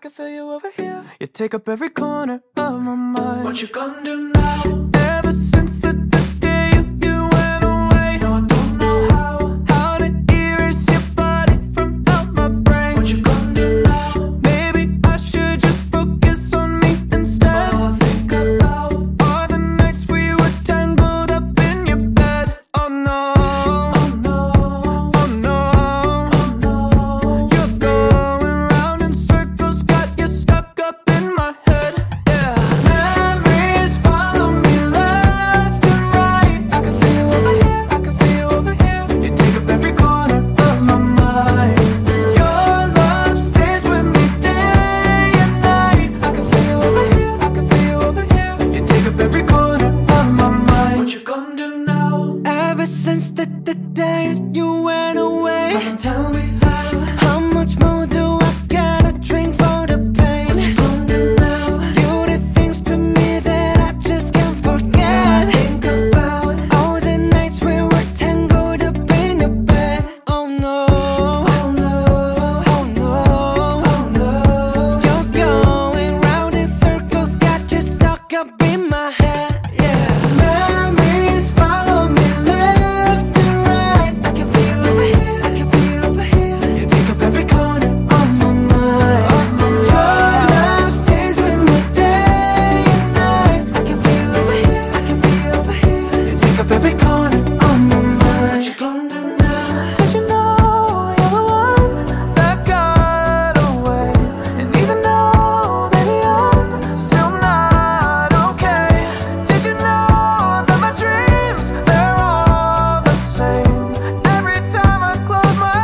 can feel you over here. You take up every corner of my mind. What you gonna do now? Ever since the day you went away, No, I don't know how to erase your body from out my brain. what you gonna do now. Maybe I should just focus on me instead. All I think about All the nights we were tangled up in your bed. Oh no, oh no, oh no, oh no. you're going round in circles, got you stuck up in my head. Yeah, memories follow me left and right. I can feel you over here, I can feel you over here. You take up every corner of my mind. Your love stays with me day and night. I can feel you over here, I can feel you over here. You take up every corner of my mind. What you gonna do now? Ever since the day you went away, Someone tell me how much more do I gotta drink for the pain? what you gonna do now. You did things to me that I just can't forget. Think about All the nights we were tangled up in your bed. Oh no, oh no, oh no, oh no. you're going round in circles, got you stuck up in my head. Yeah, memories follow me left and right. I can feel you over here, I can feel you over here. You take up every corner of my mind. Your love stays with me day and night. I can feel you over here, I can feel you over here. You take up every corner of my What mind. you gonna do now? Did you know you're the one that got away? And even though, baby, I'm still not okay. Did you know that my dreams, they're all the same? Every time I close my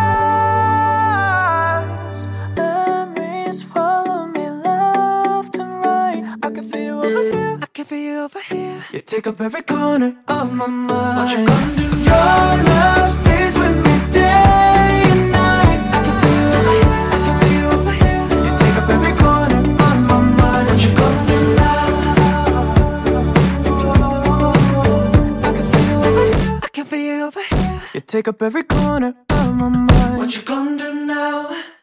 eyes, memories follow me left and right. I can feel you over here, I can feel you over here. You take up every corner of my mind. What you gonna do Your love stays with me day and night. I can feel you over here, I can feel you over here. You take up every corner of my mind. What you gonna do now? I can feel you over here, I can feel you over here. You take up every corner of my mind. What you gonna do now?